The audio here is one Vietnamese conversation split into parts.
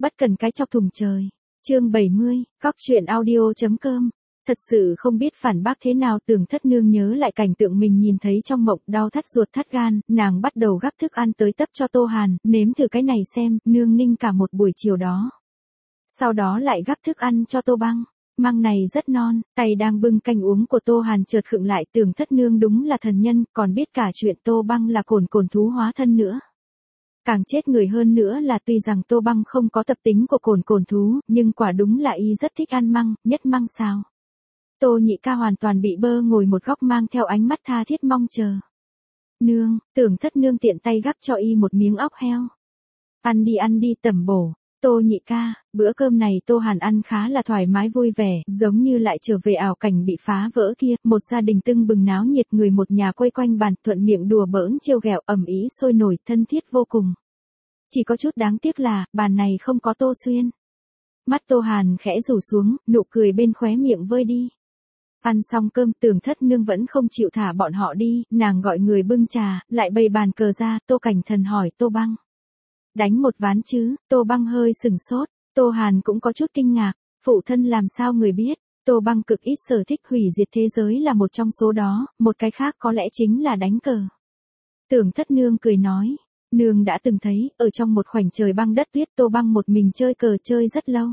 Bất cần cái chọc thùng trời. Chương 70, Cóc truyện audio.com. Thật sự không biết phản bác thế nào, Tưởng Thất Nương nhớ lại cảnh tượng mình nhìn thấy trong mộng, đau thắt ruột thắt gan, nàng bắt đầu gắp thức ăn tới tấp cho Tô Hàn, nếm thử cái này xem, nương ninh cả một buổi chiều đó. Sau đó lại gắp thức ăn cho Tô Băng. Măng này rất non, tay đang bưng canh uống của Tô Hàn chợt khựng lại, Tưởng Thất Nương đúng là thần nhân, còn biết cả chuyện Tô Băng là cồn thú hóa thân nữa. Càng chết người hơn nữa là tuy rằng Tô Băng không có tập tính của cồn thú, nhưng quả đúng là y rất thích ăn măng, nhất măng xào. Tô Nhị Ca hoàn toàn bị bơ ngồi một góc mang theo ánh mắt tha thiết mong chờ. Nương, Tưởng Thất Nương tiện tay gắp cho y một miếng óc heo. Ăn đi tẩm bổ. Tô Nhị Ca, bữa cơm này Tô Hàn ăn khá là thoải mái vui vẻ, giống như lại trở về ảo cảnh bị phá vỡ kia, một gia đình tưng bừng náo nhiệt, người một nhà quây quanh bàn, thuận miệng đùa bỡn trêu ghẹo, ầm ĩ sôi nổi, thân thiết vô cùng. Chỉ có chút đáng tiếc là, bàn này không có Tô Xuyên. Mắt Tô Hàn khẽ rủ xuống, nụ cười bên khóe miệng vơi đi. Ăn xong cơm, Tưởng Thất Nương vẫn không chịu thả bọn họ đi, nàng gọi người bưng trà, lại bày bàn cờ ra, Tô Cảnh Thần hỏi Tô Băng. Đánh một ván chứ, Tô Băng hơi sừng sốt, Tô Hàn cũng có chút kinh ngạc, phụ thân làm sao người biết, Tô Băng cực ít sở thích, hủy diệt thế giới là một trong số đó, một cái khác có lẽ chính là đánh cờ. Tưởng Thất Nương cười nói, nương đã từng thấy, ở trong một khoảnh trời băng đất tuyết, Tô Băng một mình chơi cờ chơi rất lâu.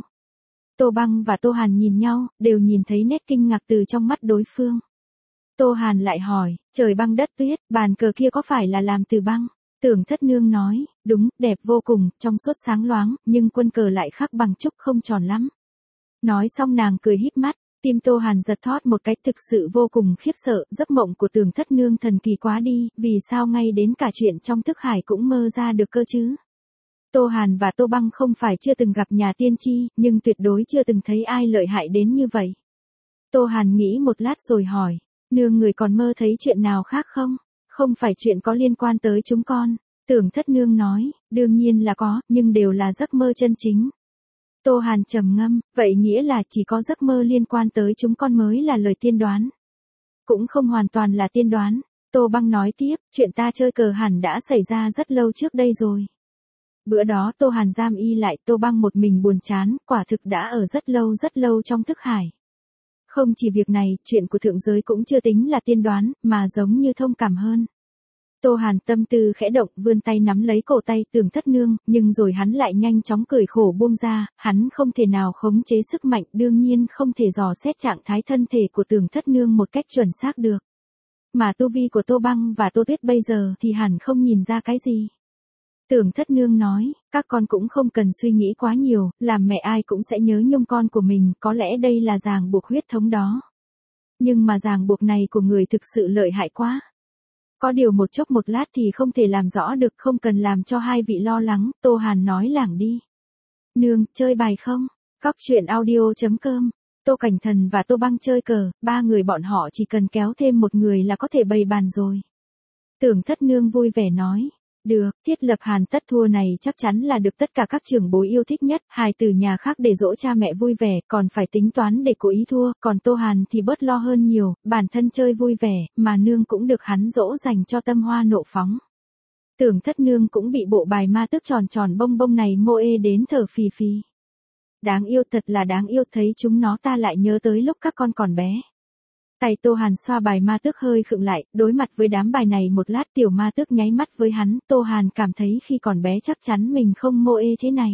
Tô Băng và Tô Hàn nhìn nhau, đều nhìn thấy nét kinh ngạc từ trong mắt đối phương. Tô Hàn lại hỏi, trời băng đất tuyết, bàn cờ kia có phải là làm từ băng? Tưởng Thất Nương nói, đúng, đẹp vô cùng, trong suốt sáng loáng, nhưng quân cờ lại khắc bằng trúc không tròn lắm. Nói xong nàng cười híp mắt, tim Tô Hàn giật thót một cách, thực sự vô cùng khiếp sợ, giấc mộng của Tưởng Thất Nương thần kỳ quá đi, vì sao ngay đến cả chuyện trong thức hải cũng mơ ra được cơ chứ? Tô Hàn và Tô Băng không phải chưa từng gặp nhà tiên tri, nhưng tuyệt đối chưa từng thấy ai lợi hại đến như vậy. Tô Hàn nghĩ một lát rồi hỏi, nương người còn mơ thấy chuyện nào khác không? Không phải chuyện có liên quan tới chúng con. Tưởng Thất Nương nói, đương nhiên là có, nhưng đều là giấc mơ chân chính. Tô Hàn trầm ngâm, vậy nghĩa là chỉ có giấc mơ liên quan tới chúng con mới là lời tiên đoán. Cũng không hoàn toàn là tiên đoán. Tô Băng nói tiếp, chuyện ta chơi cờ hẳn đã xảy ra rất lâu trước đây rồi. Bữa đó Tô Hàn giam y lại, Tô Băng một mình buồn chán, quả thực đã ở rất lâu trong thức hải. Không chỉ việc này, chuyện của thượng giới cũng chưa tính là tiên đoán, mà giống như thông cảm hơn. Tô Hàn tâm tư khẽ động, vươn tay nắm lấy cổ tay Tưởng Thất Nương, nhưng rồi hắn lại nhanh chóng cười khổ buông ra, hắn không thể nào khống chế sức mạnh, đương nhiên không thể dò xét trạng thái thân thể của Tưởng Thất Nương một cách chuẩn xác được. Mà tu vi của Tô Băng và Tô Tuyết bây giờ thì hẳn không nhìn ra cái gì. Tưởng Thất Nương nói, các con cũng không cần suy nghĩ quá nhiều, làm mẹ ai cũng sẽ nhớ nhung con của mình, có lẽ đây là ràng buộc huyết thống đó. Nhưng mà ràng buộc này của người thực sự lợi hại quá. Có điều một chốc một lát thì không thể làm rõ được, không cần làm cho hai vị lo lắng, Tô Hàn nói lảng đi. Nương, chơi bài không? Cóc truyện audio.com. Tô Cảnh Thần và Tô Băng chơi cờ, ba người bọn họ chỉ cần kéo thêm một người là có thể bày bàn rồi. Tưởng Thất Nương vui vẻ nói. Được, thiết lập Hàn tất thua này chắc chắn là được tất cả các trưởng bối yêu thích nhất, hài từ nhà khác để dỗ cha mẹ vui vẻ, còn phải tính toán để cố ý thua, còn Tô Hàn thì bớt lo hơn nhiều, bản thân chơi vui vẻ, mà nương cũng được hắn dỗ dành cho tâm hoa nộ phóng. Tưởng Thất Nương cũng bị bộ bài ma tức tròn tròn bông bông này mô ê đến thở phì phì. Đáng yêu, thật là đáng yêu, thấy chúng nó ta lại nhớ tới lúc các con còn bé. Tay Tô Hàn xoa bài ma tước hơi khựng lại, đối mặt với đám bài này một lát, tiểu ma tước nháy mắt với hắn, Tô Hàn cảm thấy khi còn bé chắc chắn mình không mô ê thế này.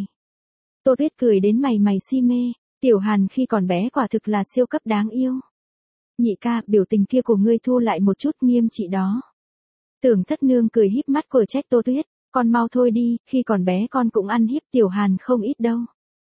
Tô Tuyết cười đến mày si mê, tiểu Hàn khi còn bé quả thực là siêu cấp đáng yêu. Nhị ca, biểu tình kia của ngươi thu lại một chút, nghiêm trị đó. Tưởng Thất Nương cười híp mắt của trách Tô Tuyết, con mau thôi đi, khi còn bé con cũng ăn hiếp tiểu Hàn không ít đâu.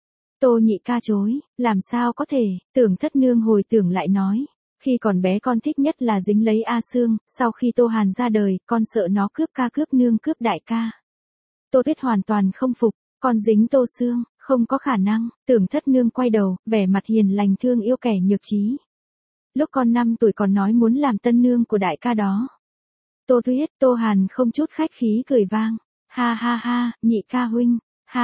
Tô Nhị Ca chối, làm sao có thể, Tưởng Thất Nương hồi tưởng lại nói. Khi còn bé con thích nhất là dính lấy A Sương, sau khi Tô Hàn ra đời, con sợ nó cướp ca cướp nương cướp đại ca. Tô Tuyết hoàn toàn không phục, con dính Tô Sương, không có khả năng, Tưởng Thất Nương quay đầu, vẻ mặt hiền lành thương yêu kẻ nhược trí. Lúc con 5 tuổi còn nói muốn làm tân nương của đại ca đó. Tô Tuyết, Tô Hàn không chút khách khí cười vang, ha, nhị ca huynh,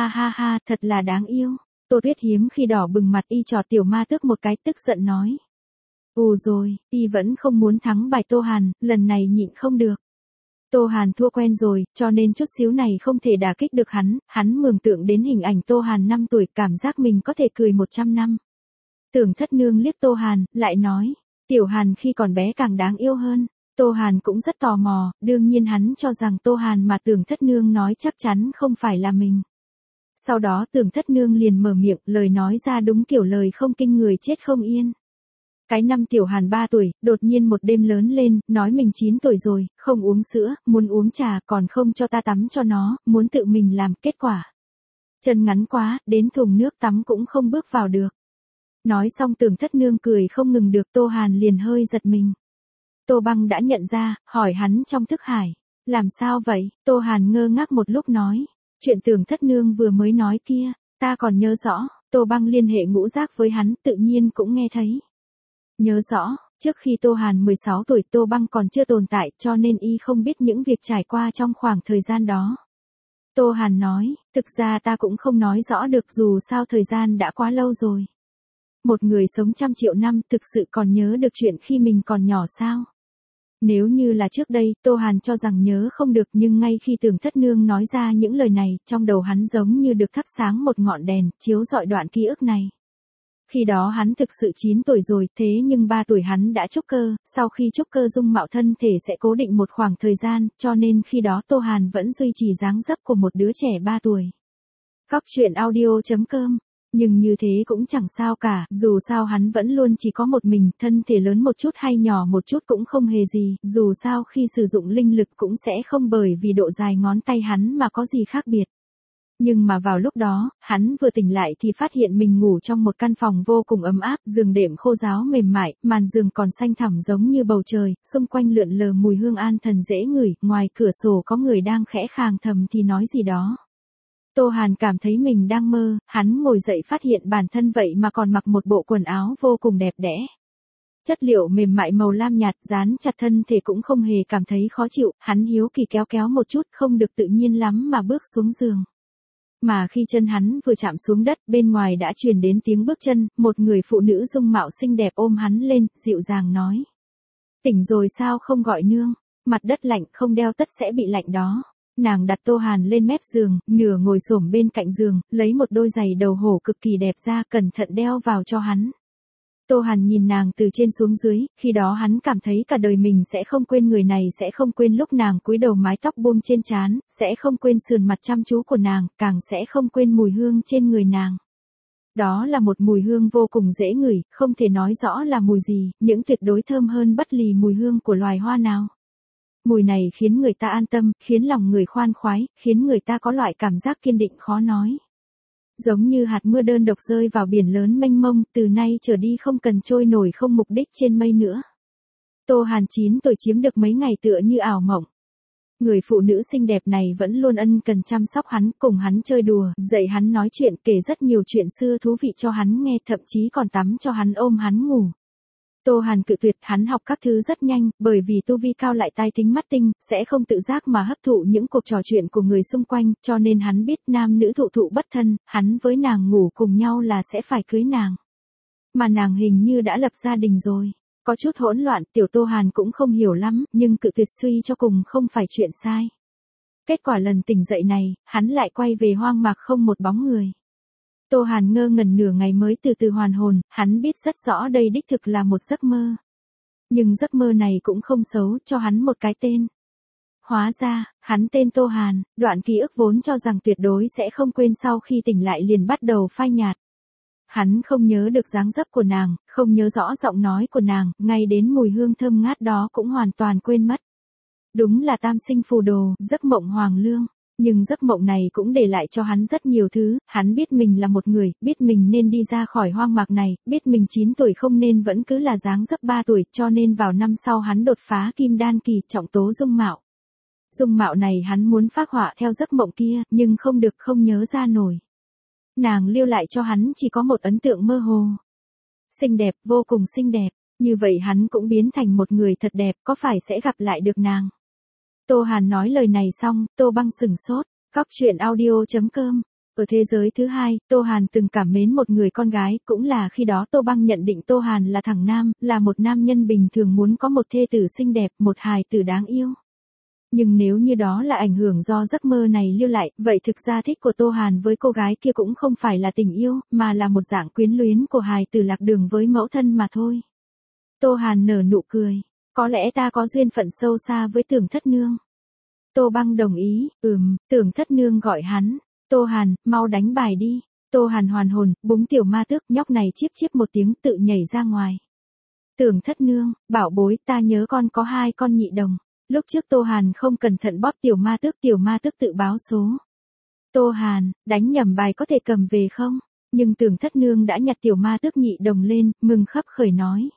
ha, thật là đáng yêu. Tô Tuyết hiếm khi đỏ bừng mặt, y trò tiểu ma tước một cái, tức giận nói. Rồi, y vẫn không muốn thắng bài Tô Hàn, lần này nhịn không được. Tô Hàn thua quen rồi, cho nên chút xíu này không thể đả kích được hắn mường tượng đến hình ảnh Tô Hàn 5 tuổi cảm giác mình có thể cười 100 năm. Tưởng Thất Nương liếc Tô Hàn, lại nói, Tiểu Hàn khi còn bé càng đáng yêu hơn. Tô Hàn cũng rất tò mò, đương nhiên hắn cho rằng Tô Hàn mà Tưởng Thất Nương nói chắc chắn không phải là mình. Sau đó Tưởng Thất Nương liền mở miệng, lời nói ra đúng kiểu lời không kinh người chết không yên. Cái năm Tiểu Hàn 3 tuổi, đột nhiên một đêm lớn lên, nói mình 9 tuổi rồi, không uống sữa, muốn uống trà, còn không cho ta tắm cho nó, muốn tự mình làm, kết quả. Chân ngắn quá, đến thùng nước tắm cũng không bước vào được. Nói xong Tưởng Thất Nương cười không ngừng được, Tô Hàn liền hơi giật mình. Tô Băng đã nhận ra, hỏi hắn trong thức hải, làm sao vậy? Tô Hàn ngơ ngác một lúc nói, chuyện Tưởng Thất Nương vừa mới nói kia, ta còn nhớ rõ. Tô Băng liên hệ ngũ giác với hắn, tự nhiên cũng nghe thấy. Nhớ rõ, trước khi Tô Hàn 16 tuổi Tô Băng còn chưa tồn tại, cho nên y không biết những việc trải qua trong khoảng thời gian đó. Tô Hàn nói, thực ra ta cũng không nói rõ được, dù sao thời gian đã quá lâu rồi. Một người sống 100 triệu năm thực sự còn nhớ được chuyện khi mình còn nhỏ sao? Nếu như là trước đây, Tô Hàn cho rằng nhớ không được, nhưng ngay khi Tưởng Thất Nương nói ra những lời này, trong đầu hắn giống như được thắp sáng một ngọn đèn, chiếu rọi đoạn ký ức này. Khi đó hắn thực sự 9 tuổi rồi, thế nhưng 3 tuổi hắn đã trúc cơ, sau khi trúc cơ dung mạo thân thể sẽ cố định một khoảng thời gian, cho nên khi đó Tô Hàn vẫn duy trì dáng dấp của một đứa trẻ 3 tuổi. Góc truyện audio.com. Nhưng như thế cũng chẳng sao cả, dù sao hắn vẫn luôn chỉ có một mình, thân thể lớn một chút hay nhỏ một chút cũng không hề gì, dù sao khi sử dụng linh lực cũng sẽ không bởi vì độ dài ngón tay hắn mà có gì khác biệt. Nhưng mà vào lúc đó, hắn vừa tỉnh lại thì phát hiện mình ngủ trong một căn phòng vô cùng ấm áp, giường đệm khô ráo mềm mại, màn giường còn xanh thẳm giống như bầu trời, xung quanh lượn lờ mùi hương an thần dễ ngửi, ngoài cửa sổ có người đang khẽ khàng thầm thì nói gì đó. Tô Hàn cảm thấy mình đang mơ, hắn ngồi dậy phát hiện bản thân vậy mà còn mặc một bộ quần áo vô cùng đẹp đẽ. Chất liệu mềm mại màu lam nhạt, dán chặt thân thể cũng không hề cảm thấy khó chịu, hắn hiếu kỳ kéo kéo một chút, không được tự nhiên lắm mà bước xuống giường. Mà khi chân hắn vừa chạm xuống đất, bên ngoài đã truyền đến tiếng bước chân, một người phụ nữ dung mạo xinh đẹp ôm hắn lên, dịu dàng nói. Tỉnh rồi sao không gọi nương, mặt đất lạnh không đeo tất sẽ bị lạnh đó. Nàng đặt Tô Hàn lên mép giường, nửa ngồi xổm bên cạnh giường, lấy một đôi giày đầu hổ cực kỳ đẹp ra, cẩn thận đeo vào cho hắn. Tô Hàn nhìn nàng từ trên xuống dưới, khi đó hắn cảm thấy cả đời mình sẽ không quên người này, sẽ không quên lúc nàng cúi đầu mái tóc buông trên trán, sẽ không quên sườn mặt chăm chú của nàng, càng sẽ không quên mùi hương trên người nàng. Đó là một mùi hương vô cùng dễ ngửi, không thể nói rõ là mùi gì, những tuyệt đối thơm hơn bất lì mùi hương của loài hoa nào. Mùi này khiến người ta an tâm, khiến lòng người khoan khoái, khiến người ta có loại cảm giác kiên định khó nói. Giống như hạt mưa đơn độc rơi vào biển lớn mênh mông, từ nay trở đi không cần trôi nổi không mục đích trên mây nữa. Tô Hàn 9 tuổi chiếm được mấy ngày tựa như ảo mộng. Người phụ nữ xinh đẹp này vẫn luôn ân cần chăm sóc hắn, cùng hắn chơi đùa, dạy hắn nói chuyện, kể rất nhiều chuyện xưa thú vị cho hắn nghe, thậm chí còn tắm cho hắn, ôm hắn ngủ. Tô Hàn cự tuyệt, hắn học các thứ rất nhanh, bởi vì tu vi cao lại tai thính mắt tinh, sẽ không tự giác mà hấp thụ những cuộc trò chuyện của người xung quanh, cho nên hắn biết nam nữ thụ thụ bất thân, hắn với nàng ngủ cùng nhau là sẽ phải cưới nàng. Mà nàng hình như đã lập gia đình rồi. Có chút hỗn loạn, tiểu Tô Hàn cũng không hiểu lắm, nhưng cự tuyệt suy cho cùng không phải chuyện sai. Kết quả lần tỉnh dậy này, hắn lại quay về hoang mạc không một bóng người. Tô Hàn ngơ ngẩn nửa ngày mới từ từ hoàn hồn, hắn biết rất rõ đây đích thực là một giấc mơ. Nhưng giấc mơ này cũng không xấu, cho hắn một cái tên. Hóa ra, hắn tên Tô Hàn, đoạn ký ức vốn cho rằng tuyệt đối sẽ không quên sau khi tỉnh lại liền bắt đầu phai nhạt. Hắn không nhớ được dáng dấp của nàng, không nhớ rõ giọng nói của nàng, ngay đến mùi hương thơm ngát đó cũng hoàn toàn quên mất. Đúng là tam sinh phù đồ, giấc mộng hoàng lương. Nhưng giấc mộng này cũng để lại cho hắn rất nhiều thứ, hắn biết mình là một người, biết mình nên đi ra khỏi hoang mạc này, biết mình 9 tuổi không nên vẫn cứ là dáng dấp 3 tuổi, cho nên vào năm sau hắn đột phá kim đan kỳ, trọng tố dung mạo. Dung mạo này hắn muốn phác họa theo giấc mộng kia, nhưng không được, không nhớ ra nổi. Nàng lưu lại cho hắn chỉ có một ấn tượng mơ hồ. Xinh đẹp, vô cùng xinh đẹp, như vậy hắn cũng biến thành một người thật đẹp, có phải sẽ gặp lại được nàng. Tô Hàn nói lời này xong, Tô Băng sửng sốt. Góc truyện audio.com. Ở thế giới thứ hai, Tô Hàn từng cảm mến một người con gái, cũng là khi đó Tô Băng nhận định Tô Hàn là thằng nam, là một nam nhân bình thường muốn có một thê tử xinh đẹp, một hài tử đáng yêu. Nhưng nếu như đó là ảnh hưởng do giấc mơ này lưu lại, vậy thực ra thích của Tô Hàn với cô gái kia cũng không phải là tình yêu, mà là một dạng quyến luyến của hài tử lạc đường với mẫu thân mà thôi. Tô Hàn nở nụ cười. Có lẽ ta có duyên phận sâu xa với Tưởng Thất Nương. Tô Băng đồng ý, Tưởng Thất Nương gọi hắn. Tô Hàn, mau đánh bài đi. Tô Hàn hoàn hồn, búng tiểu ma tước, nhóc này chíp chíp một tiếng tự nhảy ra ngoài. Tưởng Thất Nương, bảo bối, ta nhớ con có 2 con nhị đồng. Lúc trước Tô Hàn không cẩn thận bóp tiểu ma tước tự báo số. Tô Hàn, đánh nhầm bài có thể cầm về không? Nhưng Tưởng Thất Nương đã nhặt tiểu ma tước nhị đồng lên, mừng khấp khởi nói.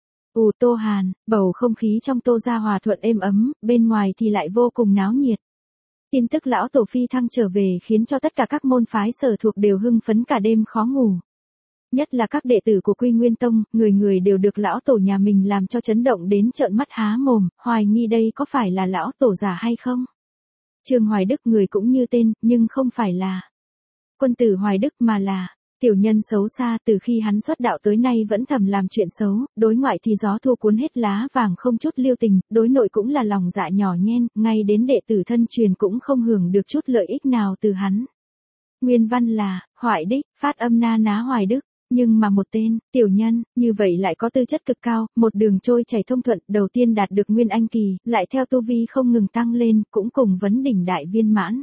Tô Hàn, bầu không khí trong Tô gia hòa thuận êm ấm, bên ngoài thì lại vô cùng náo nhiệt. Tin tức lão tổ phi thăng trở về khiến cho tất cả các môn phái sở thuộc đều hưng phấn cả đêm khó ngủ. Nhất là các đệ tử của Quy Nguyên Tông, người người đều được lão tổ nhà mình làm cho chấn động đến trợn mắt há mồm, hoài nghi đây có phải là lão tổ giả hay không. Trương Hoài Đức người cũng như tên, nhưng không phải là quân tử Hoài Đức mà là tiểu nhân xấu xa. Từ khi hắn xuất đạo tới nay vẫn thầm làm chuyện xấu, đối ngoại thì gió thua cuốn hết lá vàng không chút lưu tình, đối nội cũng là lòng dạ nhỏ nhen, ngay đến đệ tử thân truyền cũng không hưởng được chút lợi ích nào từ hắn. Nguyên văn là, Hoài Đích, phát âm na ná Hoài Đức. Nhưng mà một tên, tiểu nhân, như vậy lại có tư chất cực cao, một đường trôi chảy thông thuận, đầu tiên đạt được Nguyên Anh kỳ, lại theo tu vi không ngừng tăng lên, cũng cùng vấn đỉnh đại viên mãn.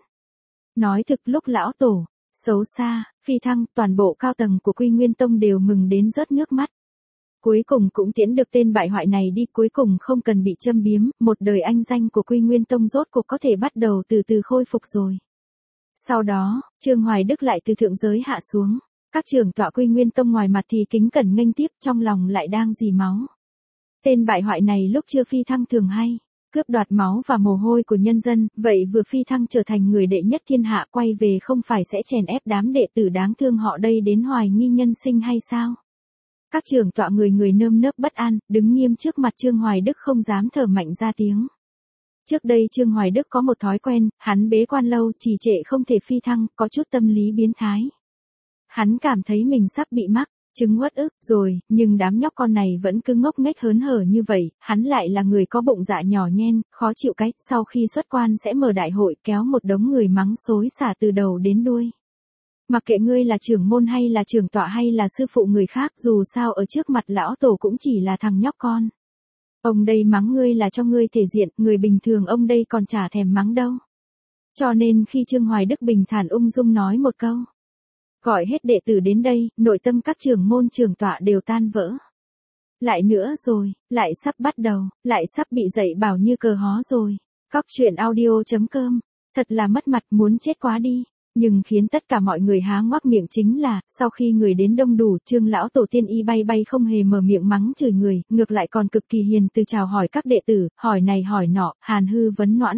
Nói thực lúc lão tổ xấu xa, phi thăng, toàn bộ cao tầng của Quy Nguyên Tông đều mừng đến rớt nước mắt. Cuối cùng cũng tiễn được tên bại hoại này đi, cuối cùng không cần bị châm biếm, một đời anh danh của Quy Nguyên Tông rốt cuộc có thể bắt đầu từ từ khôi phục rồi. Sau đó, Trương Hoài Đức lại từ thượng giới hạ xuống. Các trưởng tọa Quy Nguyên Tông ngoài mặt thì kính cẩn nghênh tiếp, trong lòng lại đang rỉ máu. Tên bại hoại này lúc chưa phi thăng thường hay cướp đoạt máu và mồ hôi của nhân dân, vậy vừa phi thăng trở thành người đệ nhất thiên hạ quay về không phải sẽ chèn ép đám đệ tử đáng thương họ đây đến hoài nghi nhân sinh hay sao? Các trưởng tọa người người nơm nớp bất an, đứng nghiêm trước mặt Trương Hoài Đức không dám thở mạnh ra tiếng. Trước đây Trương Hoài Đức có một thói quen, hắn bế quan lâu trì trệ không thể phi thăng, có chút tâm lý biến thái. Hắn cảm thấy mình sắp bị mắc chứng uất ức rồi, nhưng đám nhóc con này vẫn cứ ngốc nghếch hớn hở như vậy, hắn lại là người có bụng dạ nhỏ nhen, khó chịu cái, sau khi xuất quan sẽ mở đại hội kéo một đống người mắng xối xả từ đầu đến đuôi. Mặc kệ ngươi là trưởng môn hay là trưởng tọa hay là sư phụ người khác, dù sao ở trước mặt lão tổ cũng chỉ là thằng nhóc con. Ông đây mắng ngươi là cho ngươi thể diện, người bình thường ông đây còn chả thèm mắng đâu. Cho nên khi Trương Hoài Đức bình thản ung dung nói một câu, gọi hết đệ tử đến đây, nội tâm các trưởng môn trưởng tọa đều tan vỡ. Lại nữa rồi, lại sắp bắt đầu, lại sắp bị dạy bảo như cờ hó rồi. Cóc truyện audio.com, thật là mất mặt muốn chết quá đi. Nhưng khiến tất cả mọi người há ngoác miệng chính là, sau khi người đến đông đủ, Trương lão tổ tiên y bay bay không hề mở miệng mắng chửi người, ngược lại còn cực kỳ hiền từ chào hỏi các đệ tử, hỏi này hỏi nọ, hàn hư vấn noãn,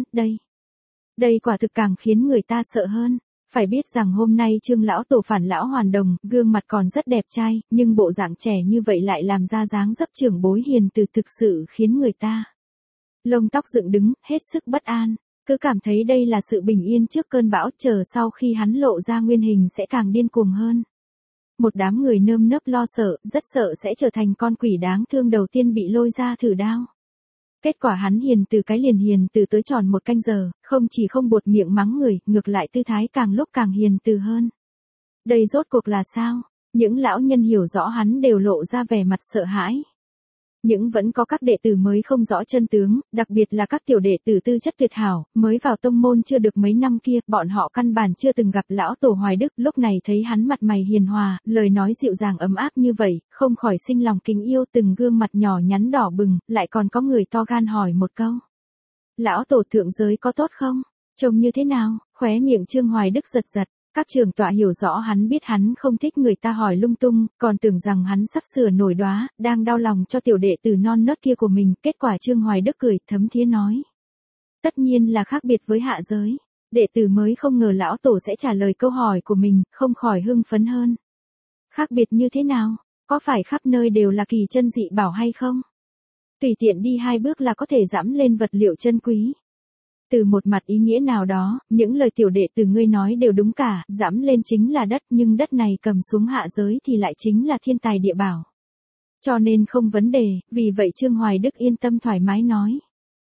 đây quả thực càng khiến người ta sợ hơn. Phải biết rằng hôm nay Trương lão tổ phản lão hoàn đồng, gương mặt còn rất đẹp trai, nhưng bộ dạng trẻ như vậy lại làm ra dáng dấp trưởng bối hiền từ, thực sự khiến người ta lông tóc dựng đứng, hết sức bất an. Cứ cảm thấy đây là sự bình yên trước cơn bão, chờ sau khi hắn lộ ra nguyên hình sẽ càng điên cuồng hơn. Một đám người nơm nớp lo sợ, rất sợ sẽ trở thành con quỷ đáng thương đầu tiên bị lôi ra thử đao. Kết quả hắn hiền từ cái liền hiền từ tới tròn 1 canh giờ, không chỉ không buột miệng mắng người, ngược lại tư thái càng lúc càng hiền từ hơn. Đây rốt cuộc là sao? Những lão nhân hiểu rõ hắn đều lộ ra vẻ mặt sợ hãi. Nhưng vẫn có các đệ tử mới không rõ chân tướng, đặc biệt là các tiểu đệ tử tư chất tuyệt hảo, mới vào tông môn chưa được mấy năm kia, bọn họ căn bản chưa từng gặp lão tổ Hoài Đức, lúc này thấy hắn mặt mày hiền hòa, lời nói dịu dàng ấm áp như vậy, không khỏi sinh lòng kính yêu, từng gương mặt nhỏ nhắn đỏ bừng, lại còn có người to gan hỏi một câu. Lão tổ thượng giới có tốt không? Trông như thế nào? Khóe miệng Trương Hoài Đức giật giật. Các trưởng tọa hiểu rõ hắn biết hắn không thích người ta hỏi lung tung, còn tưởng rằng hắn sắp sửa nổi đoá, đang đau lòng cho tiểu đệ tử non nớt kia của mình, kết quả Trương Hoài Đức cười thấm thía nói. Tất nhiên là khác biệt với hạ giới, đệ tử mới không ngờ lão tổ sẽ trả lời câu hỏi của mình, không khỏi hưng phấn hơn. Khác biệt như thế nào? Có phải khắp nơi đều là kỳ chân dị bảo hay không? Tùy tiện đi 2 bước là có thể dẫm lên vật liệu chân quý. Từ một mặt ý nghĩa nào đó, những lời tiểu đệ từ ngươi nói đều đúng cả, dẫm lên chính là đất, nhưng đất này cầm xuống hạ giới thì lại chính là thiên tài địa bảo. Cho nên không vấn đề, vì vậy Trương Hoài Đức yên tâm thoải mái nói.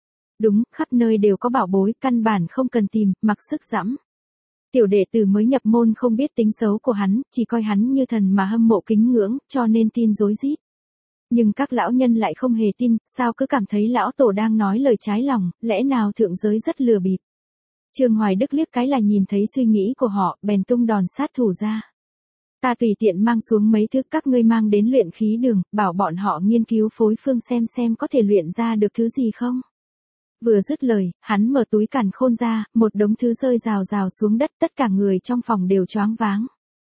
Đúng, khắp nơi đều có bảo bối, căn bản không cần tìm, mặc sức dẫm. Tiểu đệ tử mới nhập môn không biết tính xấu của hắn, chỉ coi hắn như thần mà hâm mộ kính ngưỡng, cho nên tin rối rít. Nhưng các lão nhân lại không hề tin, sao cứ cảm thấy lão tổ đang nói lời trái lòng, lẽ nào thượng giới rất lừa bịp. Trương Hoài Đức liếc cái là nhìn thấy suy nghĩ của họ, bèn tung đòn sát thủ ra. Ta tùy tiện mang xuống mấy thứ các ngươi mang đến luyện khí đường, bảo bọn họ nghiên cứu phối phương xem có thể luyện ra được thứ gì không. Vừa dứt lời, hắn mở túi càn khôn ra, một đống thứ rơi rào rào xuống đất, tất cả người trong phòng đều choáng váng.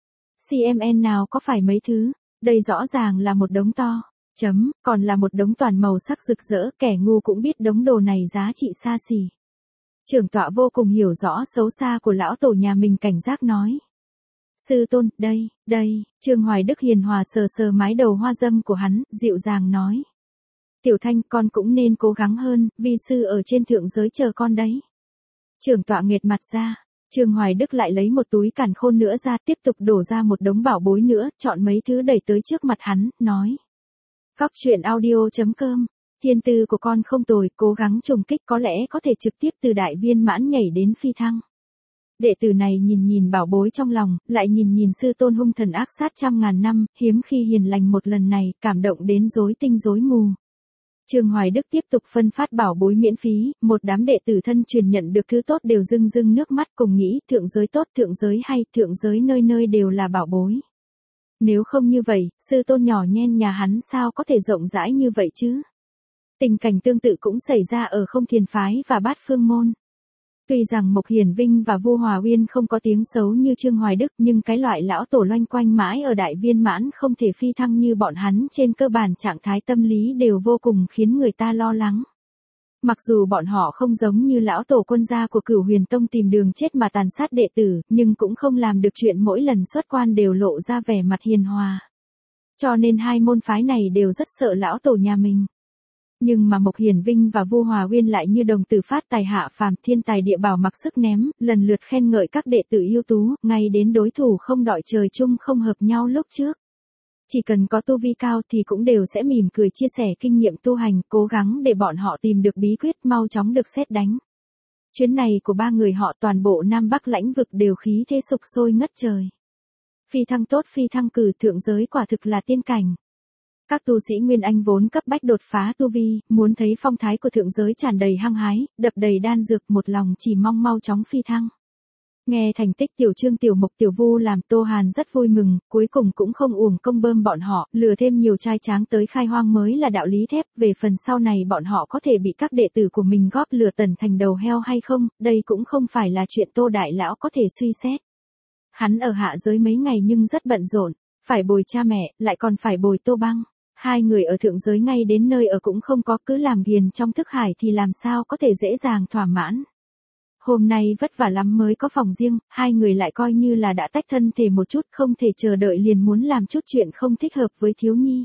CMN nào có phải mấy thứ, đây rõ ràng là một đống to. Còn là một đống toàn màu sắc rực rỡ, kẻ ngu cũng biết đống đồ này giá trị xa xỉ. Trưởng tọa vô cùng hiểu rõ xấu xa của lão tổ nhà mình, cảnh giác nói. Sư tôn, đây, Trương Hoài Đức hiền hòa sờ sờ mái đầu hoa dâm của hắn, dịu dàng nói. Tiểu Thanh, con cũng nên cố gắng hơn, vi sư ở trên thượng giới chờ con đấy. Trưởng tọa nghệt mặt ra, Trương Hoài Đức lại lấy một túi càn khôn nữa ra, tiếp tục đổ ra một đống bảo bối nữa, chọn mấy thứ đẩy tới trước mặt hắn, nói. Góc truyện audio.com, thiên tư của con không tồi, cố gắng trùng kích có lẽ có thể trực tiếp từ đại viên mãn nhảy đến phi thăng. Đệ tử này nhìn bảo bối trong lòng, lại nhìn sư tôn hung thần ác sát trăm ngàn năm, hiếm khi hiền lành một lần này, cảm động đến rối tinh rối mù. Trương Hoài Đức tiếp tục phân phát bảo bối miễn phí, một đám đệ tử thân truyền nhận được thứ tốt đều rưng rưng nước mắt, cùng nghĩ thượng giới tốt, thượng giới hay, thượng giới nơi nơi đều là bảo bối. Nếu không như vậy, sư tôn nhỏ nhen nhà hắn sao có thể rộng rãi như vậy chứ? Tình cảnh tương tự cũng xảy ra ở Không Thiền phái và Bát Phương môn. Tuy rằng Mộc Hiển Vinh và Vu Hòa Uyên không có tiếng xấu như Trương Hoài Đức, nhưng cái loại lão tổ loanh quanh mãi ở đại viên mãn không thể phi thăng như bọn hắn, trên cơ bản trạng thái tâm lý đều vô cùng khiến người ta lo lắng. Mặc dù bọn họ không giống như lão tổ quân gia của Cửu Huyền Tông tìm đường chết mà tàn sát đệ tử, nhưng cũng không làm được chuyện mỗi lần xuất quan đều lộ ra vẻ mặt hiền hòa. Cho nên hai môn phái này đều rất sợ lão tổ nhà mình. Nhưng mà Mộc Hiển Vinh và Vu Hòa Uyên lại như đồng tử phát tài hạ phàm, thiên tài địa bảo mặc sức ném, lần lượt khen ngợi các đệ tử ưu tú, ngay đến đối thủ không đọi trời chung không hợp nhau lúc trước. Chỉ cần có tu vi cao thì cũng đều sẽ mỉm cười chia sẻ kinh nghiệm tu hành, cố gắng để bọn họ tìm được bí quyết mau chóng được sét đánh. Chuyến này của ba người họ toàn bộ Nam Bắc lãnh vực đều khí thế sục sôi ngất trời. Phi thăng tốt, phi thăng cử, thượng giới quả thực là tiên cảnh. Các tu sĩ Nguyên Anh vốn cấp bách đột phá tu vi, muốn thấy phong thái của thượng giới tràn đầy hăng hái, đập đầy đan dược, một lòng chỉ mong mau chóng phi thăng. Nghe thành tích Tiểu Trương, Tiểu Mộc, Tiểu Vu làm, Tô Hàn rất vui mừng, cuối cùng cũng không uổng công bơm bọn họ, lừa thêm nhiều trai tráng tới khai hoang mới là đạo lý thép, về phần sau này bọn họ có thể bị các đệ tử của mình góp lừa tẩn thành đầu heo hay không, đây cũng không phải là chuyện Tô Đại Lão có thể suy xét. Hắn ở hạ giới mấy ngày nhưng rất bận rộn, phải bồi cha mẹ, lại còn phải bồi Tô Băng. Hai người ở thượng giới ngay đến nơi ở cũng không có, cứ làm ghiền trong thức hải thì làm sao có thể dễ dàng thỏa mãn. Hôm nay vất vả lắm mới có phòng riêng, hai người lại coi như là đã tách thân thể một chút, không thể chờ đợi liền muốn làm chút chuyện không thích hợp với thiếu nhi.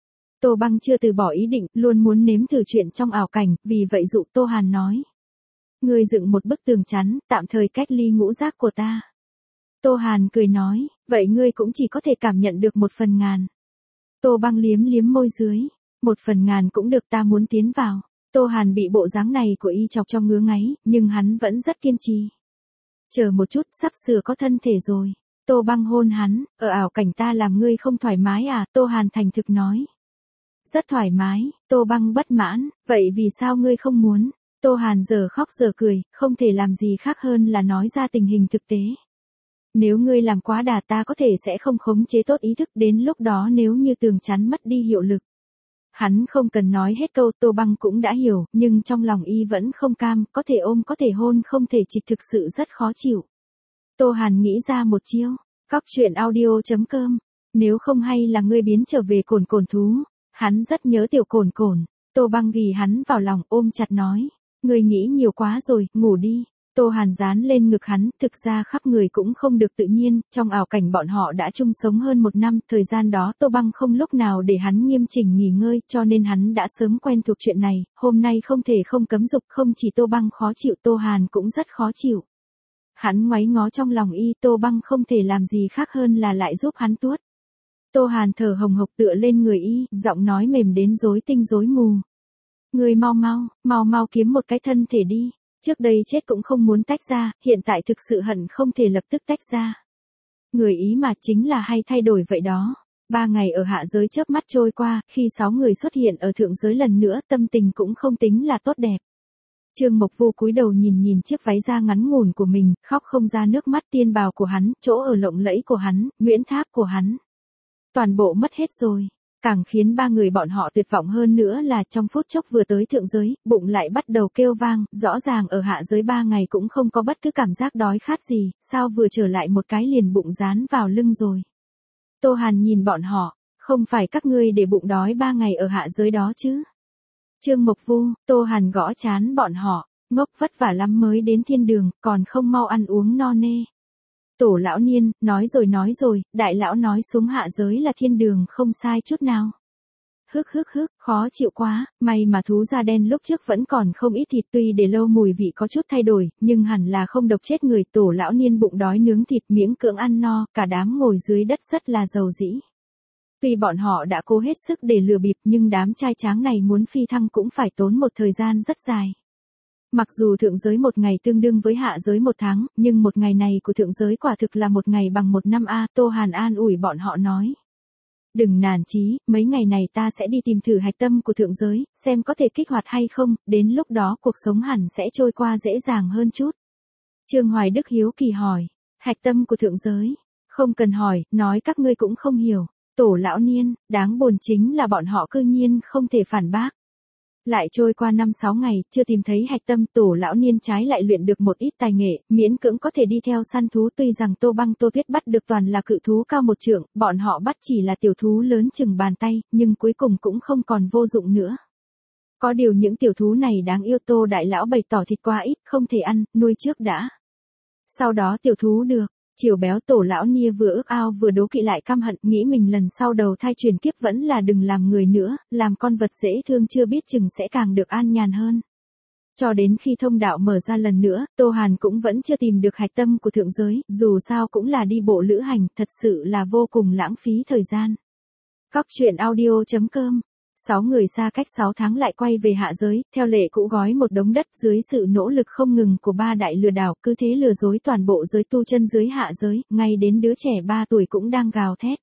Tô Băng chưa từ bỏ ý định, luôn muốn nếm thử chuyện trong ảo cảnh, vì vậy dụ Tô Hàn nói. Ngươi dựng một bức tường chắn, tạm thời cách ly ngũ giác của ta. Tô Hàn cười nói, vậy ngươi cũng chỉ có thể cảm nhận được 1/1000. Tô Băng liếm môi dưới, 1/1000 cũng được, ta muốn tiến vào. Tô Hàn bị bộ dáng này của y chọc cho ngứa ngáy, nhưng hắn vẫn rất kiên trì. Chờ một chút, sắp sửa có thân thể rồi. Tô Băng hôn hắn, ở ảo cảnh ta làm ngươi không thoải mái à? Tô Hàn thành thực nói. Rất thoải mái. Tô Băng bất mãn, vậy vì sao ngươi không muốn? Tô Hàn giờ khóc giờ cười, không thể làm gì khác hơn là nói ra tình hình thực tế. Nếu ngươi làm quá đà ta có thể sẽ không khống chế tốt ý thức, đến lúc đó nếu như tường chắn mất đi hiệu lực. Hắn không cần nói hết câu, Tô Băng cũng đã hiểu, nhưng trong lòng y vẫn không cam, có thể ôm có thể hôn không thể chịch, thực sự rất khó chịu. Tô Hàn nghĩ ra một chiêu, góc truyện audio.com, nếu không hay là ngươi biến trở về cồn thú, hắn rất nhớ tiểu cồn. Tô Băng ghì hắn vào lòng ôm chặt nói, ngươi nghĩ nhiều quá rồi, ngủ đi. Tô Hàn dán lên ngực hắn, thực ra khắp người cũng không được tự nhiên, trong ảo cảnh bọn họ đã chung sống hơn 1 năm, thời gian đó Tô Băng không lúc nào để hắn nghiêm chỉnh nghỉ ngơi, cho nên hắn đã sớm quen thuộc chuyện này, hôm nay không thể không cấm dục, không chỉ Tô Băng khó chịu, Tô Hàn cũng rất khó chịu. Hắn ngoáy ngó trong lòng y, Tô Băng không thể làm gì khác hơn là lại giúp hắn tuốt. Tô Hàn thở hồng hộc tựa lên người y, giọng nói mềm đến rối tinh rối mù. Ngươi mau mau kiếm một cái thân thể đi. Trước đây chết cũng không muốn tách ra, hiện tại thực sự hận không thể lập tức tách ra. Người ý mà chính là hay thay đổi vậy đó. 3 ngày ở hạ giới chớp mắt trôi qua, khi 6 người xuất hiện ở thượng giới lần nữa, tâm tình cũng không tính là tốt đẹp. Trương Mộc Vu cúi đầu nhìn chiếc váy da ngắn ngủn của mình, khóc không ra nước mắt, tiên bào của hắn, chỗ ở lộng lẫy của hắn, Nguyễn Tháp của hắn. Toàn bộ mất hết rồi. Càng khiến 3 người bọn họ tuyệt vọng hơn nữa là trong phút chốc vừa tới thượng giới, bụng lại bắt đầu kêu vang, rõ ràng ở hạ giới 3 ngày cũng không có bất cứ cảm giác đói khát gì, sao vừa trở lại một cái liền bụng dán vào lưng rồi. Tô Hàn nhìn bọn họ, không phải các ngươi để bụng đói 3 ngày ở hạ giới đó chứ. Trương Mộc Vu, Tô Hàn gõ chán bọn họ, ngốc vất vả lắm mới đến thiên đường, còn không mau ăn uống no nê. Tổ lão Niên, nói rồi, đại lão nói xuống hạ giới là thiên đường không sai chút nào. Hức, khó chịu quá, may mà thú da đen lúc trước vẫn còn không ít thịt, tuy để lâu mùi vị có chút thay đổi, nhưng hẳn là không độc chết người. Tổ lão Niên bụng đói nướng thịt miễn cưỡng ăn no, cả đám ngồi dưới đất rất là giàu dĩ. Tuy bọn họ đã cố hết sức để lừa bịp nhưng đám trai tráng này muốn phi thăng cũng phải tốn một thời gian rất dài. Mặc dù thượng giới một ngày tương đương với hạ giới một tháng, nhưng một ngày này của thượng giới quả thực là một ngày bằng một năm a. Tô Hàn an ủi bọn họ nói. Đừng nản chí, mấy ngày này ta sẽ đi tìm thử hạch tâm của thượng giới, xem có thể kích hoạt hay không, đến lúc đó cuộc sống hẳn sẽ trôi qua dễ dàng hơn chút. Trương Hoài Đức hiếu kỳ hỏi, hạch tâm của thượng giới? Không cần hỏi, nói các ngươi cũng không hiểu. Tổ lão Niên, đáng buồn chính là bọn họ cư nhiên không thể phản bác. Lại trôi qua 5-6 ngày, chưa tìm thấy hạch tâm. Tổ lão Niên trái lại luyện được một ít tài nghệ, miễn cưỡng có thể đi theo săn thú. Tuy rằng Tô Băng Tô Tuyết bắt được toàn là cự thú cao 1 trượng, bọn họ bắt chỉ là tiểu thú lớn chừng bàn tay, nhưng cuối cùng cũng không còn vô dụng nữa. Có điều những tiểu thú này đáng yêu. Tô đại lão bày tỏ thịt quá ít, không thể ăn, nuôi trước đã. Sau đó tiểu thú được. Chiều béo. Tổ lão Nia vừa ước ao vừa đố kỵ lại căm hận, nghĩ mình lần sau đầu thai truyền kiếp vẫn là đừng làm người nữa, làm con vật dễ thương chưa biết chừng sẽ càng được an nhàn hơn. Cho đến khi thông đạo mở ra lần nữa, Tô Hàn cũng vẫn chưa tìm được hạch tâm của thượng giới, dù sao cũng là đi bộ lữ hành, thật sự là vô cùng lãng phí thời gian. Cóc truyện audio.com 6 người xa cách 6 tháng lại quay về hạ giới, theo lệ cũ gói một đống đất. Dưới sự nỗ lực không ngừng của 3 đại lừa đảo, cứ thế lừa dối toàn bộ giới tu chân dưới hạ giới, ngay đến đứa trẻ 3 tuổi cũng đang gào thét.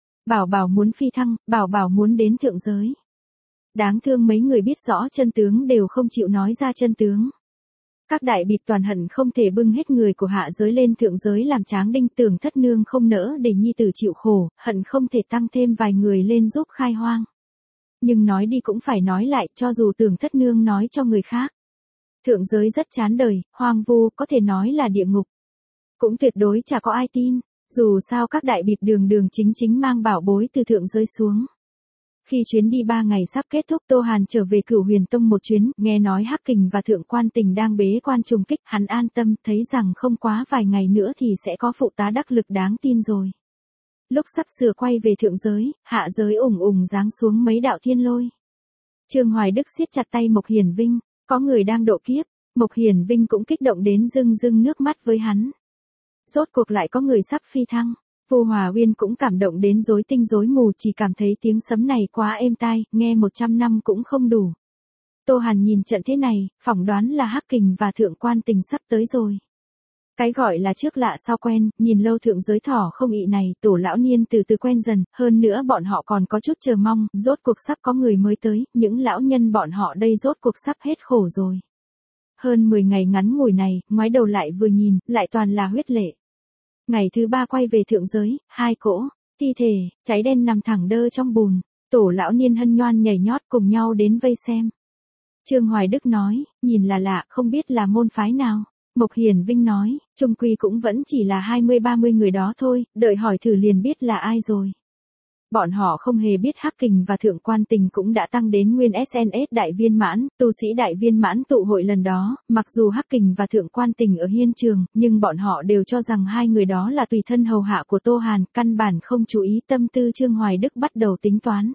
Bảo muốn phi thăng, bảo muốn đến thượng giới. Đáng thương mấy người biết rõ chân tướng đều không chịu nói ra chân tướng. Các đại bịp toàn hận không thể bưng hết người của hạ giới lên thượng giới làm tráng đinh. Tưởng thất nương không nỡ để nhi tử chịu khổ, hận không thể tăng thêm vài người lên giúp khai hoang. Nhưng nói đi cũng phải nói lại, cho dù Tưởng thất nương nói cho người khác. Thượng giới rất chán đời, hoang vu, có thể nói là địa ngục. Cũng tuyệt đối chả có ai tin, dù sao các đại bịp đường chính mang bảo bối từ thượng giới xuống. Khi chuyến đi 3 ngày sắp kết thúc, Tô Hàn trở về Cửu Huyền Tông một chuyến, nghe nói Hắc Kình và Thượng Quan Tình đang bế quan trùng kích, hắn an tâm, thấy rằng không quá vài ngày nữa thì sẽ có phụ tá đắc lực đáng tin rồi. Lúc sắp sửa quay về thượng giới, hạ giới ủng giáng xuống mấy đạo thiên lôi. Trương Hoài Đức siết chặt tay Mộc Hiển Vinh, có người đang độ kiếp, Mộc Hiển Vinh cũng kích động đến rưng nước mắt với hắn. Rốt cuộc lại có người sắp phi thăng. Vu Hòa Uyên cũng cảm động đến rối tinh rối mù, chỉ cảm thấy tiếng sấm này quá êm tai, nghe 100 năm cũng không đủ. Tô Hàn nhìn trận thế này, phỏng đoán là Hắc Kình và Thượng Quan Tình sắp tới rồi. Cái gọi là trước lạ sau quen, nhìn lâu thượng giới thỏ không ị này, tổ lão Niên từ từ quen dần, hơn nữa bọn họ còn có chút chờ mong, rốt cuộc sắp có người mới tới, những lão nhân bọn họ đây rốt cuộc sắp hết khổ rồi. Hơn 10 ngày ngắn ngủi này, ngoái đầu lại vừa nhìn, lại toàn là huyết lệ. Ngày thứ 3 quay về thượng giới, 2 cỗ thi thể cháy đen nằm thẳng đơ trong bùn. Tổ lão Niên hân nhoan nhảy nhót cùng nhau đến vây xem. Trương Hoài Đức nói, nhìn là lạ, không biết là môn phái nào. Mộc Hiển Vinh nói, chung quy cũng vẫn chỉ là 20-30 người đó thôi, đợi hỏi thử liền biết là ai rồi. Bọn họ không hề biết Hắc Kình và Thượng Quan Tình cũng đã tăng đến nguyên SNS đại viên mãn, tu sĩ đại viên mãn tụ hội lần đó, mặc dù Hắc Kình và Thượng Quan Tình ở hiên trường, nhưng bọn họ đều cho rằng hai người đó là tùy thân hầu hạ của Tô Hàn, căn bản không chú ý. Tâm tư Trương Hoài Đức bắt đầu tính toán.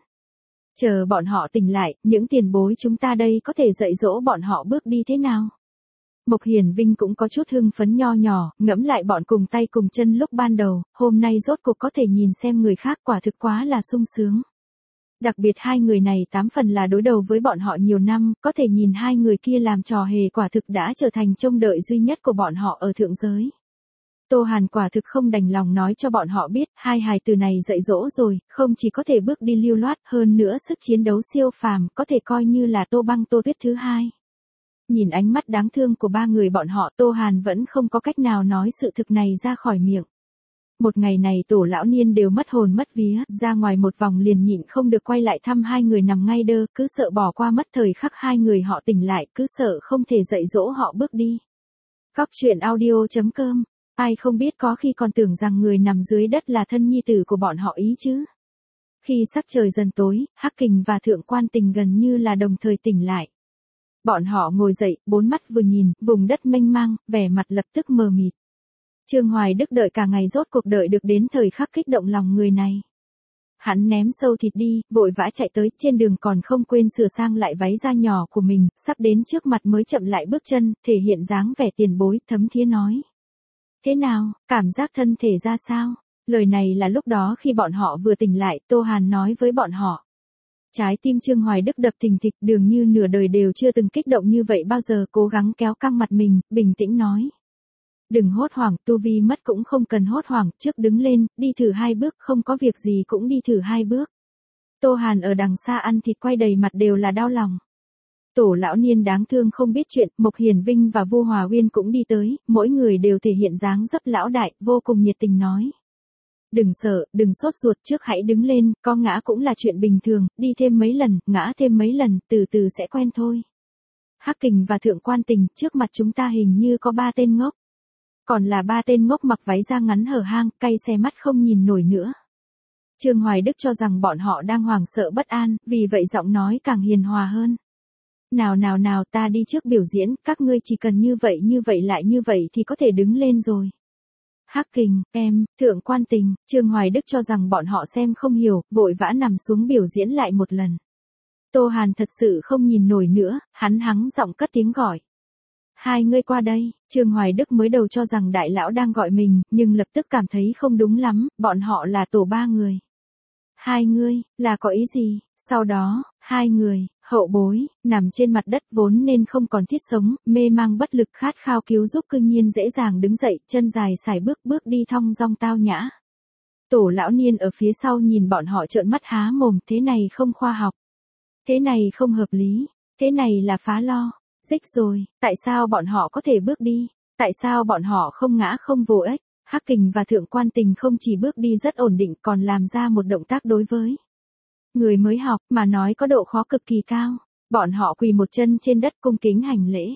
Chờ bọn họ tỉnh lại, những tiền bối chúng ta đây có thể dạy dỗ bọn họ bước đi thế nào? Mộc Hiển Vinh cũng có chút hưng phấn nho nhỏ, ngẫm lại bọn cùng tay cùng chân lúc ban đầu, hôm nay rốt cuộc có thể nhìn xem người khác, quả thực quá là sung sướng. Đặc biệt hai người này 8 phần là đối đầu với bọn họ nhiều năm, có thể nhìn hai người kia làm trò hề quả thực đã trở thành trông đợi duy nhất của bọn họ ở thượng giới. Tô Hàn quả thực không đành lòng nói cho bọn họ biết, hai hài từ này dạy dỗ rồi, không chỉ có thể bước đi lưu loát, hơn nữa sức chiến đấu siêu phàm, có thể coi như là Tô Băng Tô Tuyết thứ hai. Nhìn ánh mắt đáng thương của ba người bọn họ, Tô Hàn vẫn không có cách nào nói sự thực này ra khỏi miệng. Một ngày này Tổ lão niên đều mất hồn mất vía, ra ngoài một vòng liền nhịn không được quay lại thăm hai người nằm ngay đơ, cứ sợ bỏ qua mất thời khắc hai người họ tỉnh lại, cứ sợ không thể dạy dỗ họ bước đi. Cóc truyện audio.com. Ai không biết có khi còn tưởng rằng người nằm dưới đất là thân nhi tử của bọn họ ý chứ. Khi sắc trời dần tối, Hắc Kình và Thượng Quan Tình gần như là đồng thời tỉnh lại. Bọn họ ngồi dậy, bốn mắt vừa nhìn, vùng đất mênh mang, vẻ mặt lập tức mờ mịt. Trương Hoài Đức đợi cả ngày rốt cuộc đợi được đến thời khắc kích động lòng người này. Hắn ném sâu thịt đi, vội vã chạy tới, trên đường còn không quên sửa sang lại váy da nhỏ của mình, sắp đến trước mặt mới chậm lại bước chân, thể hiện dáng vẻ tiền bối, thấm thía nói. Thế nào, cảm giác thân thể ra sao? Lời này là lúc đó khi bọn họ vừa tỉnh lại, Tô Hàn nói với bọn họ. Trái tim Trương Hoài Đức đập thình thịch, dường như nửa đời đều chưa từng kích động như vậy bao giờ, cố gắng kéo căng mặt mình, bình tĩnh nói. Đừng hốt hoảng, tu vi mất cũng không cần hốt hoảng, trước đứng lên, đi thử 2 bước, không có việc gì cũng đi thử 2 bước. Tô Hàn ở đằng xa ăn thịt quay đầy mặt đều là đau lòng. Tổ lão niên đáng thương không biết chuyện, Mộc Hiền Vinh và Vu Hòa Uyên cũng đi tới, mỗi người đều thể hiện dáng dấp lão đại, vô cùng nhiệt tình nói. Đừng sợ, đừng sốt ruột, trước hãy đứng lên, có ngã cũng là chuyện bình thường, đi thêm mấy lần, ngã thêm mấy lần, từ từ sẽ quen thôi. Hắc Kình và Thượng Quan Tình, trước mặt chúng ta hình như có 3 tên ngốc. Còn là 3 tên ngốc mặc váy da ngắn hở hang, cay xe mắt không nhìn nổi nữa. Trương Hoài Đức cho rằng bọn họ đang hoảng sợ bất an, vì vậy giọng nói càng hiền hòa hơn. Nào ta đi trước biểu diễn, các ngươi chỉ cần như vậy lại như vậy thì có thể đứng lên rồi. Hắc Kình, em, Thượng Quan Tình, Trương Hoài Đức cho rằng bọn họ xem không hiểu, vội vã nằm xuống biểu diễn lại một lần. Tô Hàn thật sự không nhìn nổi nữa, hắn hắng giọng cất tiếng gọi. Hai ngươi qua đây, Trương Hoài Đức mới đầu cho rằng đại lão đang gọi mình, nhưng lập tức cảm thấy không đúng lắm, bọn họ là tổ 3 người. Hai ngươi, là có ý gì? Sau đó, 2 người, hậu bối, nằm trên mặt đất vốn nên không còn thiết sống, mê mang bất lực khát khao cứu giúp cư nhiên dễ dàng đứng dậy, chân dài sải bước đi thong dong tao nhã. Tổ lão niên ở phía sau nhìn bọn họ trợn mắt há mồm, thế này không khoa học. Thế này không hợp lý, thế này là phá lo. Dích rồi, tại sao bọn họ có thể bước đi? Tại sao bọn họ không ngã không vô ếch? Hắc Kình và Thượng Quan Tình không chỉ bước đi rất ổn định còn làm ra một động tác đối với người mới học mà nói có độ khó cực kỳ cao. Bọn họ quỳ một chân trên đất cung kính hành lễ.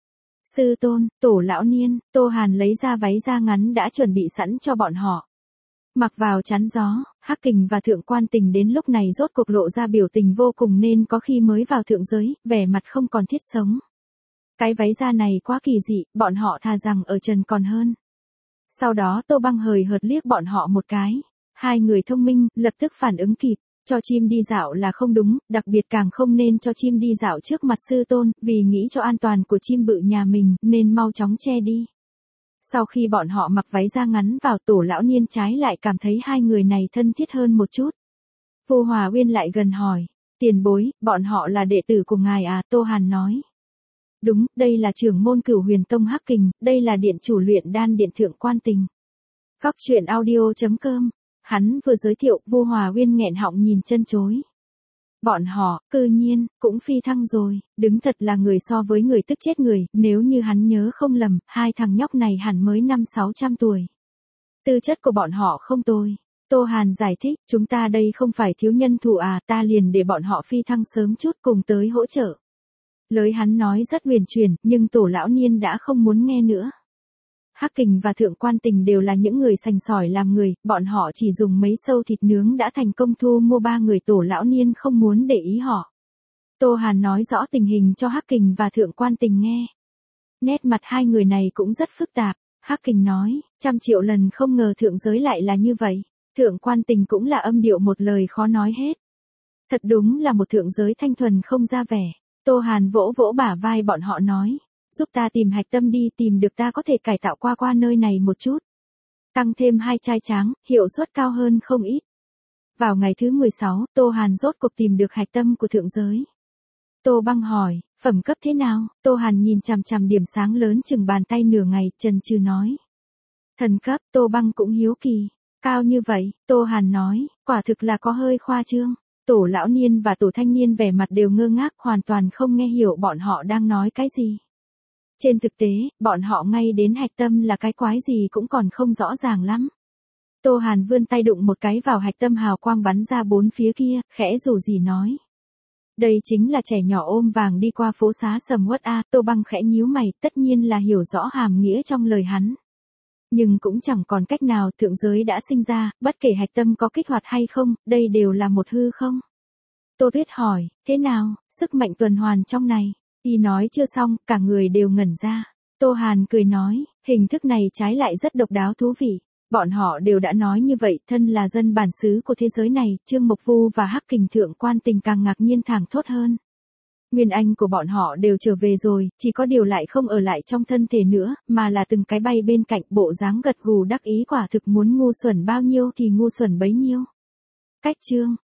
Sư tôn, tổ lão niên, Tô Hàn lấy ra váy da ngắn đã chuẩn bị sẵn cho bọn họ. Mặc vào chắn gió, Hắc Kình và Thượng Quan Tình đến lúc này rốt cuộc lộ ra biểu tình vô cùng nên có khi mới vào thượng giới, vẻ mặt không còn thiết sống. Cái váy da này quá kỳ dị, bọn họ thà rằng ở trần còn hơn. Sau đó Tô Băng hời hợt liếc bọn họ một cái. 2 người thông minh, lập tức phản ứng kịp. Cho chim đi dạo là không đúng, đặc biệt càng không nên cho chim đi dạo trước mặt sư tôn, vì nghĩ cho an toàn của chim bự nhà mình, nên mau chóng che đi. Sau khi bọn họ mặc váy da ngắn vào, tổ lão niên trái lại cảm thấy 2 người này thân thiết hơn một chút. Vu Hòa Uyên lại gần hỏi. Tiền bối, bọn họ là đệ tử của ngài à? Tô Hàn nói. Đúng, đây là trưởng môn Cửu Huyền Tông Hắc Kình, đây là điện chủ luyện đan điện Thượng Quan Tình. Cóc truyện audio.com. Hắn vừa giới thiệu, Vu Hòa Uyên nghẹn họng nhìn chân chối. Bọn họ, cư nhiên, cũng phi thăng rồi, đứng thật là người so với người tức chết người, nếu như hắn nhớ không lầm, 2 thằng nhóc này hẳn mới 500-600 tuổi. Tư chất của bọn họ không tồi. Tô Hàn giải thích, chúng ta đây không phải thiếu nhân thủ à, ta liền để bọn họ phi thăng sớm chút cùng tới hỗ trợ. Lời hắn nói rất huyền chuyển, nhưng tổ lão niên đã không muốn nghe nữa. Hắc Kình và Thượng Quan Tình đều là những người sành sỏi làm người, bọn họ chỉ dùng mấy sâu thịt nướng đã thành công thu mua 3 người, tổ lão niên không muốn để ý họ. Tô Hàn nói rõ tình hình cho Hắc Kình và Thượng Quan Tình nghe. Nét mặt 2 người này cũng rất phức tạp. Hắc Kình nói, 100 triệu lần không ngờ thượng giới lại là như vậy. Thượng Quan Tình cũng là âm điệu một lời khó nói hết. Thật đúng là một thượng giới thanh thuần không ra vẻ. Tô Hàn vỗ vỗ bả vai bọn họ nói. Giúp ta tìm hạch tâm đi, tìm được ta có thể cải tạo qua nơi này một chút. Tăng thêm 2 trai tráng, hiệu suất cao hơn không ít. Vào ngày thứ 16, Tô Hàn rốt cuộc tìm được hạch tâm của thượng giới. Tô Băng hỏi, phẩm cấp thế nào? Tô Hàn nhìn chằm chằm điểm sáng lớn chừng bàn tay nửa ngày, chần chừ nói. Thần cấp. Tô Băng cũng hiếu kỳ. Cao như vậy, Tô Hàn nói, quả thực là có hơi khoa trương. Tổ lão niên và tổ thanh niên vẻ mặt đều ngơ ngác, hoàn toàn không nghe hiểu bọn họ đang nói cái gì. Trên thực tế, bọn họ ngay đến hạch tâm là cái quái gì cũng còn không rõ ràng lắm. Tô Hàn vươn tay đụng một cái vào hạch tâm, hào quang bắn ra bốn phía kia, khẽ rủ gì nói. Đây chính là trẻ nhỏ ôm vàng đi qua phố xá sầm uất a. Tô Băng khẽ nhíu mày, tất nhiên là hiểu rõ hàm nghĩa trong lời hắn. Nhưng cũng chẳng còn cách nào, thượng giới đã sinh ra, bất kể hạch tâm có kích hoạt hay không, đây đều là một hư không. Tô Tuyết hỏi, thế nào, sức mạnh tuần hoàn trong này? Y nói chưa xong, cả người đều ngẩn ra. Tô Hàn cười nói, hình thức này trái lại rất độc đáo thú vị. Bọn họ đều đã nói như vậy, thân là dân bản xứ của thế giới này, Trương Mộc Vu và Hắc Kình Thượng Quan Tình càng ngạc nhiên thảng thốt hơn. Nguyên anh của bọn họ đều trở về rồi, chỉ có điều lại không ở lại trong thân thể nữa, mà là từng cái bay bên cạnh, bộ dáng gật gù đắc ý, quả thực muốn ngu xuẩn bao nhiêu thì ngu xuẩn bấy nhiêu. Cách chương